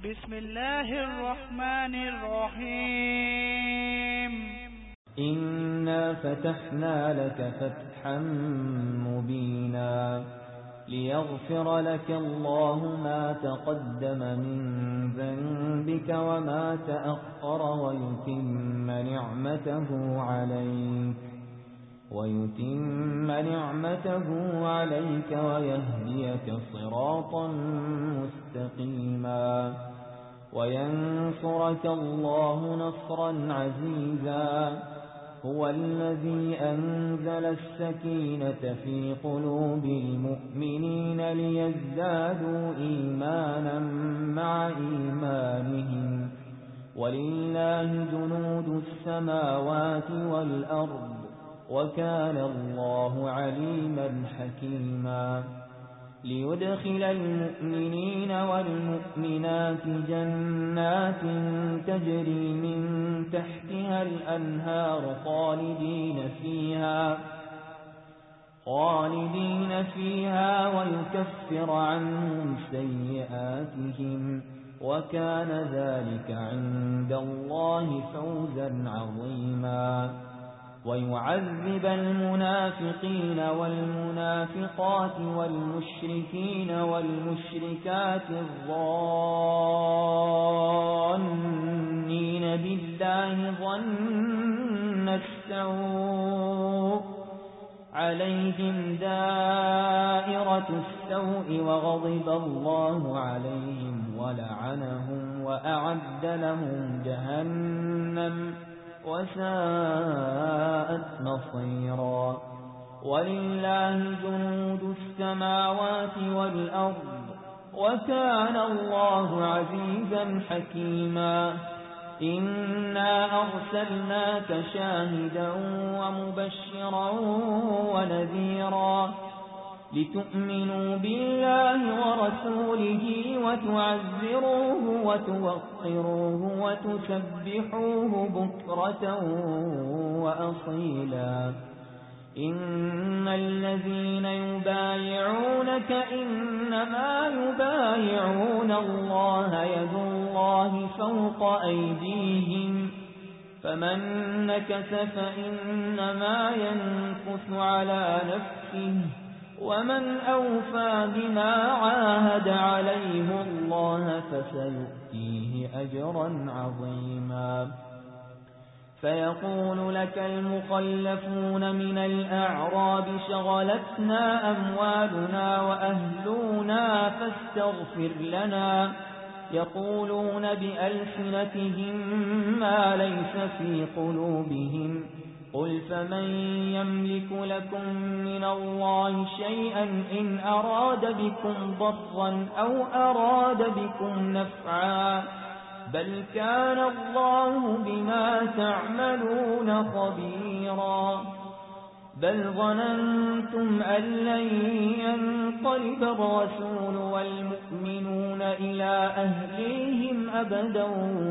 بسم الله الرحمن الرحيم إنا فتحنا لك فتحا مبينا ليغفر لك الله ما تقدم من ذنبك وما تأخر ويتم نعمته عليك ويهديك صراطا مستقيما وينصرك الله نصرا عزيزا هو الذي أنزل السكينة في قلوب المؤمنين ليزدادوا إيمانا مع إيمانهم ولله جنود السماوات والأرض وكان الله عليما حكيما ليدخل المؤمنين والمؤمنات جنات تجري من تحتها الأنهار خالدين فيها ويكفر عنهم سيئاتهم وكان ذلك عند الله فوزا عظيما ويعذب المنافقين والمنافقات والمشركين والمشركات الظانين بالله ظن السوء عليهم دائرة السوء وغضب الله عليهم ولعنهم وأعد لهم جهنم وساءت مصيرا ولله جنود السماوات والأرض وكان الله عزيزا حكيما إنا أرسلناك شاهدا ومبشرا ونذيرا لتؤمنوا بالله ورسوله وتعزروه وتوقروه وتسبحوه بكرة وأصيلا إن الذين يبايعونك إنما يبايعون الله يد الله فوق أيديهم فمن نكث فإنما ينكث على نفسه ومن أوفى بما عاهد عليه الله فسيؤتيه أجرا عظيما فيقول لك المخلفون من الأعراب شغلتنا أموالنا وأهلنا فاستغفر لنا يقولون بألسنتهم ما ليس في قلوبهم قل فمن يملك لكم من الله شيئا إن أراد بكم ضرا أو أراد بكم نفعا بل كان الله بما تعملون خبيرا بل ظننتم أن لن ينقلب الرسول والمؤمنون إلى أهليهم أبدا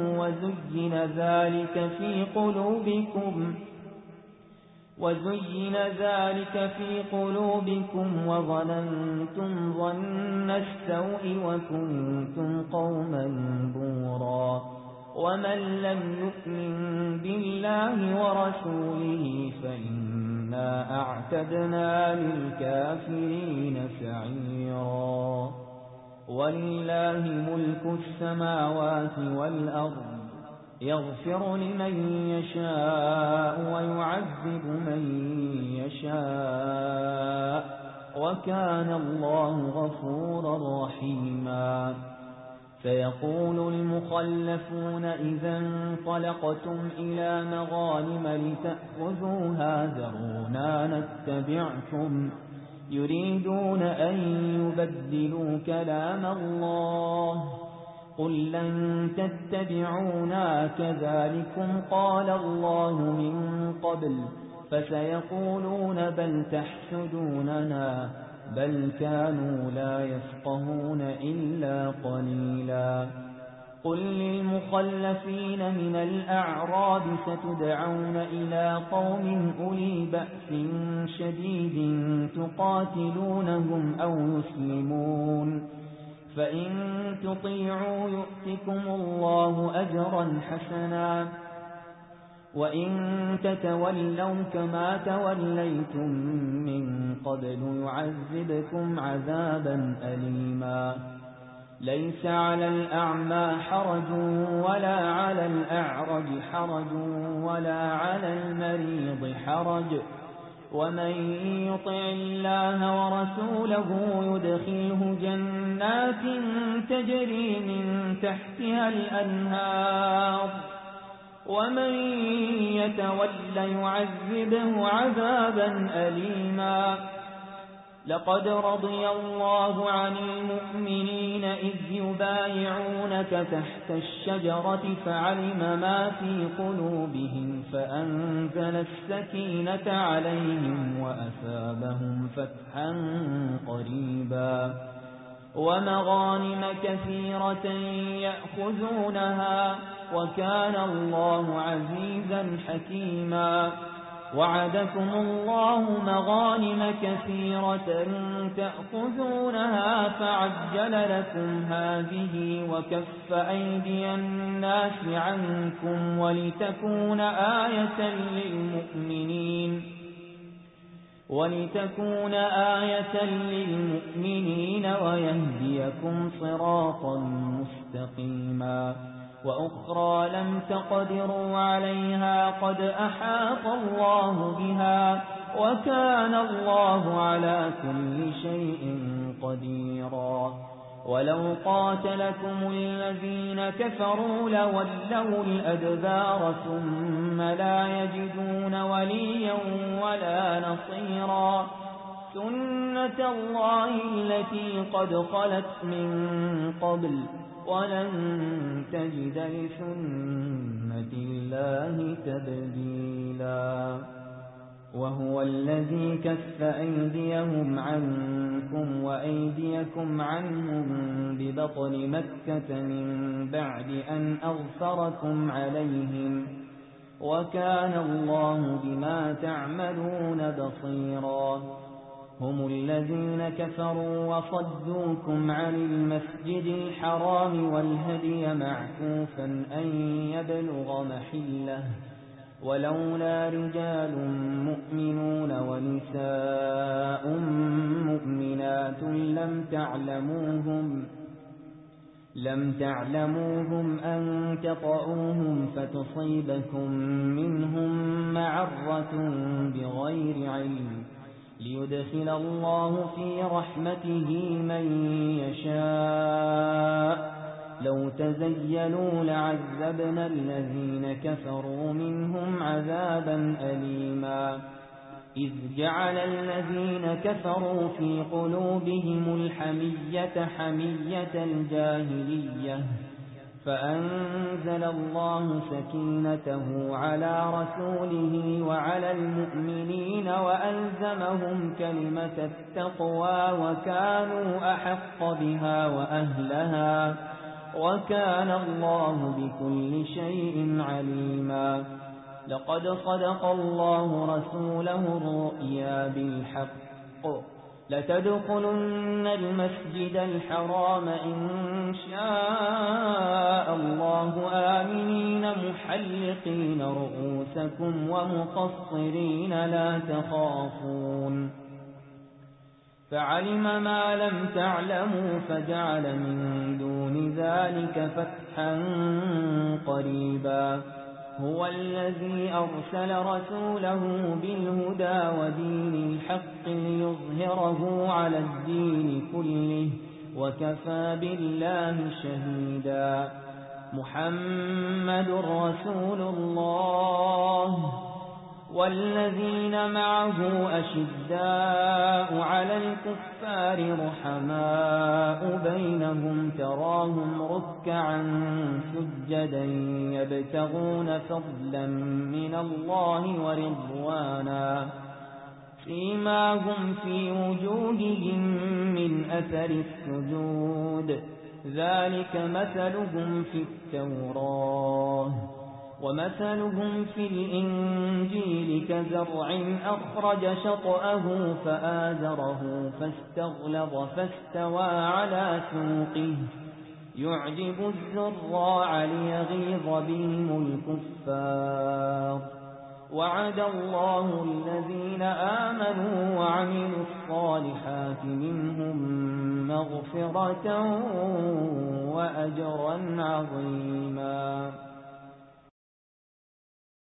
وزين ذلك في قلوبكم وظننتم ظن السوء وكنتم قوما بورا ومن لم يؤمن بالله ورسوله فإنا أعتدنا للكافرين سعيرا ولله ملك السماوات والأرض يغفر لمن يشاء ويعذب من يشاء وكان الله غفورا رحيما فيقول المخلفون إذا انطلقتم إلى مغانم لتأخذوها ذرونا نتبعكم يريدون أن يبدلوا كلام الله قل لن تتبعونا كذلكم قال الله من قبل فسيقولون بل تحسدوننا بل كانوا لا يفقهون إلا قليلا قل للمخلفين من الأعراب ستدعون إلى قوم أولي بأس شديد تقاتلونهم أو يسلمون فإن تطيعوا يؤتكم الله أجرا حسنا وإن تتولوا كما توليتم من قبل يعذبكم عذابا أليما ليس على الأعمى حرج ولا على الأعرج حرج ولا على المريض حرج ومن يطع الله ورسوله يدخله جنات تجري من تحتها الأنهار ومن يتول يعذبه عذابا أليما لقد رضي الله عن المؤمنين إذ يبايعونك تحت الشجرة فعلم ما في قلوبهم فأنزل السكينة عليهم وأثابهم فتحا قريبا ومغانم كثيرة يأخذونها وكان الله عزيزا حكيما وعدكم الله مغانم كثيرة تأخذونها فعجل لكم هذه وكف أيدي الناس عنكم ولتكون آية للمؤمنين ويهديكم صراطا مستقيما وأخرى لم تقدروا عليها قد أحاط الله بها وكان الله على كل شيء قديرا ولو قاتلكم الذين كفروا لولوا الأدبار ثم لا يجدون وليا ولا نصيرا سنة الله التي قد خلت من قبل ولن تجد لسنة الله تبديلا وهو الذي كف أيديهم عنكم وأيديكم عنهم ببطن مكة من بعد أن أغفركم عليهم وكان الله بما تعملون بصيرا هم الذين كفروا وصدوكم عن المسجد الحرام والهدي معكوفا أن يبلغ محله ولولا رجال مؤمنون ونساء مؤمنات لم تعلموهم أن تطعوهم فتصيبكم منهم معرة بغير علم ليدخل الله في رحمته من يشاء لو تزيلوا لعذبنا الذين كفروا منهم عذابا أليما إذ جعل الذين كفروا في قلوبهم الحمية حمية الجاهلية فأنزل الله سكينته على رسوله وعلى المؤمنين وألزمهم كلمة التقوى وكانوا أحق بها وأهلها وكان الله بكل شيء عليما لقد صدق الله رسوله الرؤيا بالحق لتدخلن المسجد الحرام إن شاء الله آمنين محلقين رؤوسكم ومقصرين لا تخافون فعلم ما لم تعلموا فجعل من دون ذلك فتحا قريبا هو الذي أرسل رسوله بالهدى ودين الحق ليظهره على الدين كله وكفى بالله شهيدا محمد رسول الله والذين معه أشداء على الكفار رحماء بينهم تراهم ركعا سجدا يبتغون فضلا من الله ورضوانا سيماهم في وجوههم من أثر السجود ذلك مثلهم في التوراة ومثلهم في الإنجيل كزرع أخرج شطأه فآزره فاستغلظ فاستوى على سوقه يعجب الزراع ليغيظ بهم الكفار وعد الله الذين آمنوا وعملوا الصالحات منهم مغفرة وأجرا عظيما